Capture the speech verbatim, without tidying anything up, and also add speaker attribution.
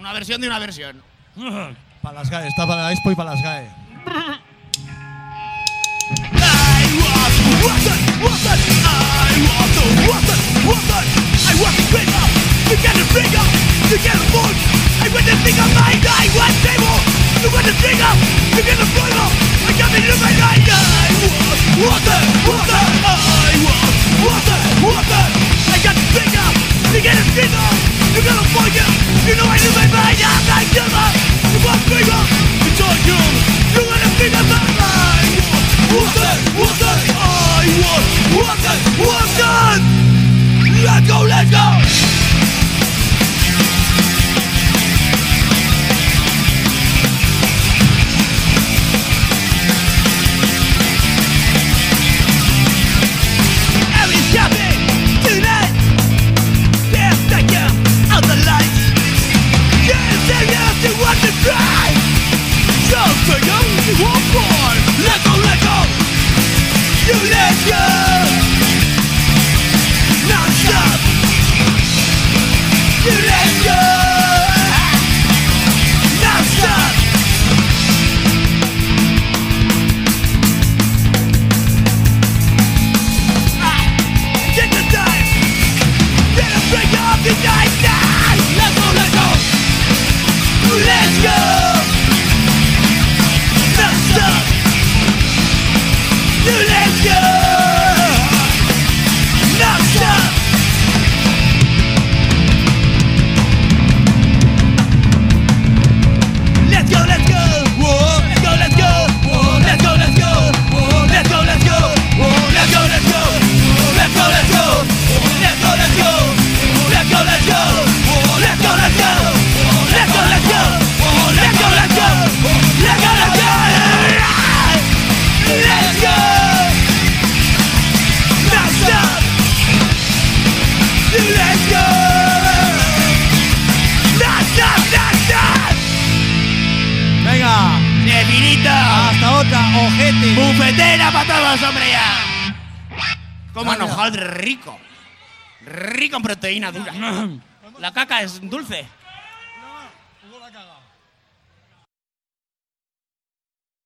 Speaker 1: Una versión de una versión.
Speaker 2: Para las G A E, está para la Expo y para las G A E.
Speaker 3: Let's go, let's go! Everything's happening tonight. Can't take you out the lights. Can't take you to watch it cry. Just figure you won't fall. Let go, let go. You let go. Non-stop. You let go. Non-stop. Ah, take the time. Let us break up the night time. Let's go, let's go. Let's go. Non-stop. You let's go. Non-stop. Let's go, let's go. Whoa. Let's go, let's go. Whoa. Let's go, let's go. Whoa. Let's go, let's go. Whoa. Let's go, let's go. Let's go, let's go. Let's go, let's go. Let's go, let's go. Let's go, let's go. Let's go, let's go. Let's go, let's go. Let's go, let's go. Let's go. Non-stop. Let's go. Non-stop, non-stop.
Speaker 2: Venga,
Speaker 1: ¡Definito!
Speaker 2: hasta otra, ojete.
Speaker 1: ¡Bufetera para todos, hombre, ya! ¡Cómo
Speaker 2: Vaya.
Speaker 1: enojado, rico! Rico en proteína dura. La caca es dulce.